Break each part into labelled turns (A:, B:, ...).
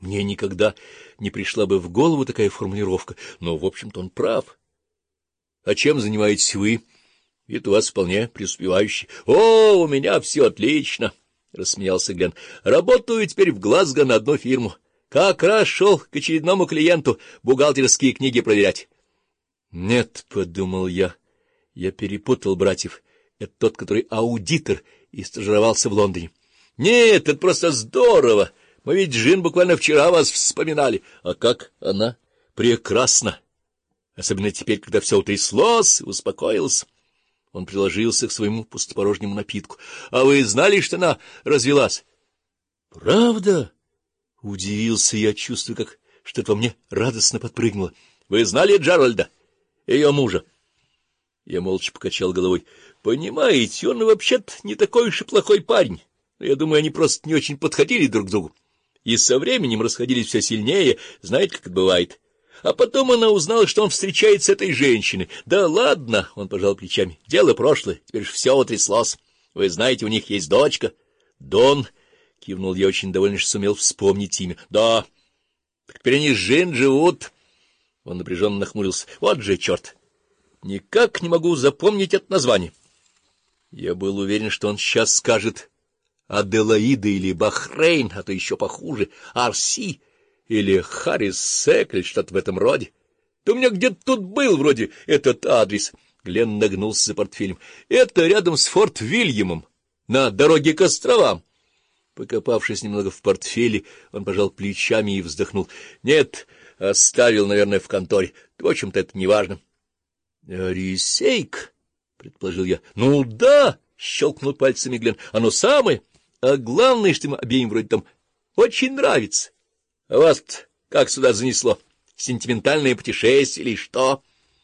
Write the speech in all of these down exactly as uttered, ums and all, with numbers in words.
A: Мне никогда не пришла бы в голову такая формулировка, но, в общем-то, он прав. — А чем занимаетесь вы? Вид у вас вполне преуспевающий. — О, у меня все отлично, — рассмеялся Глен. — Работаю теперь в Глазго на одну фирму. Как раз шел к очередному клиенту бухгалтерские книги проверять. — Нет, — подумал я, — я перепутал братьев. Это тот, который аудитор и стажировался в Лондоне. — Нет, это просто здорово. Мы ведь, Джин, буквально вчера вас вспоминали. А как она? Прекрасно. Особенно теперь, когда все утряслось и успокоилось. Он приложился к своему пустопорожнему напитку. — А вы знали, что она развелась? — Правда? — удивился я, чувствуя, как что-то во мне радостно подпрыгнуло. — Вы знали Джеральда, ее мужа? Я молча покачал головой. — Понимаете, он вообще-то не такой уж и плохой парень. Но я думаю, они просто не очень подходили друг к другу. И со временем расходились все сильнее, знаете, как это бывает. А потом она узнала, что он встречается с этой женщиной. Да ладно, он пожал плечами. Дело прошлое, теперь же все утряслось. Вы знаете, у них есть дочка. Дон, кивнул я, очень довольный, что сумел вспомнить имя. Да, так теперь они с Жин живут. Он напряженно нахмурился. Вот же черт! Никак не могу запомнить это название. Я был уверен, что он сейчас скажет Аделаида или Бахрейн, а то еще похуже, Арси или Харрис-Сек, или что-то в этом роде. Да у меня где-то тут был вроде этот адрес. Глен нагнулся за портфелем. Это рядом с Форт-Вильямом, на дороге к островам. Покопавшись немного в портфеле, он пожал плечами и вздохнул. Нет, оставил, наверное, в конторе. В общем-то, это не важно. Рисейк, предположил я. Ну да, щелкнул пальцами Глен. Оно самое. А главное, что им обеим вроде там очень нравится. А вас как сюда занесло? Сентиментальное путешествие или что?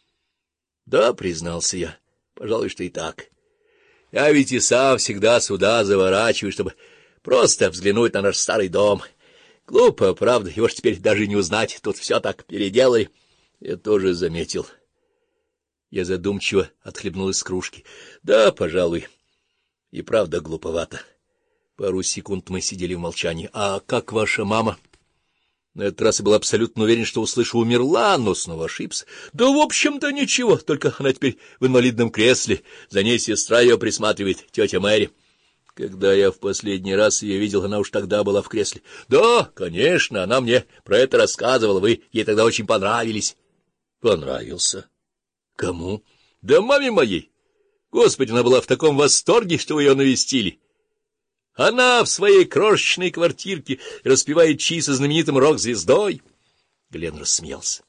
A: Да, признался я. Пожалуй, что и так. Я ведь и сам всегда сюда заворачиваю, чтобы просто взглянуть на наш старый дом. Глупо, правда, его ж теперь даже не узнать. Тут все так переделали. Я тоже заметил. Я задумчиво отхлебнул из кружки. Да, пожалуй, и правда глуповато. Пару секунд мы сидели в молчании. — А как ваша мама? На этот раз я был абсолютно уверен, что услышу «умерла», но снова ошибся. — Да, в общем-то, ничего, только она теперь в инвалидном кресле. За ней сестра ее присматривает, тетя Мэри. Когда я в последний раз ее видел, она уж тогда была в кресле. — Да, конечно, она мне про это рассказывала, вы ей тогда очень понравились. — Понравился? — Кому? — Да маме моей. Господи, она была в таком восторге, что вы ее навестили. Она в своей крошечной квартирке распевает чаи со знаменитым рок-звездой. Глен рассмеялся.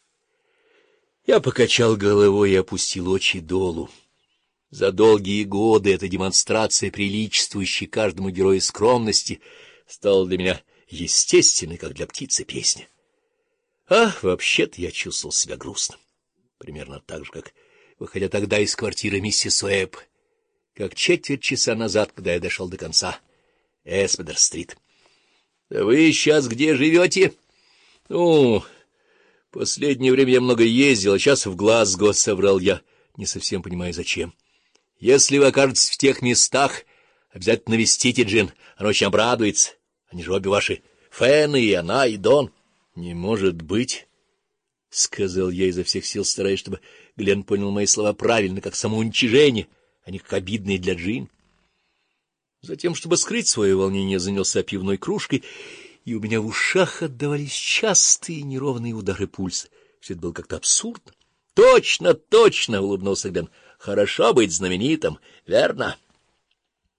A: Я покачал головой и опустил очи долу. За долгие годы эта демонстрация приличествующей каждому герою скромности стала для меня естественной, как для птицы, песня. А вообще-то я чувствовал себя грустно. Примерно так же, как выходя тогда из квартиры миссис Уэбб, как четверть часа назад, когда я дошел до конца Эспедер-стрит. — Да вы сейчас где живете? — Ну, последнее время я много ездил, а сейчас в Глазго, — соврал я, не совсем понимая, зачем. — Если вы окажетесь в тех местах, обязательно навестите Джин, она очень обрадуется. Они же обе ваши фэны, и она, и Дон. — Не может быть, — сказал я изо всех сил, стараясь, чтобы Глен понял мои слова правильно, как самоуничижение, а не как обидные для Джин. Затем, чтобы скрыть свое волнение, занялся пивной кружкой, и у меня в ушах отдавались частые неровные удары пульса. Все это было как-то абсурдно. — Точно, точно, — улыбнулся Глен. — Хорошо быть знаменитым, верно? —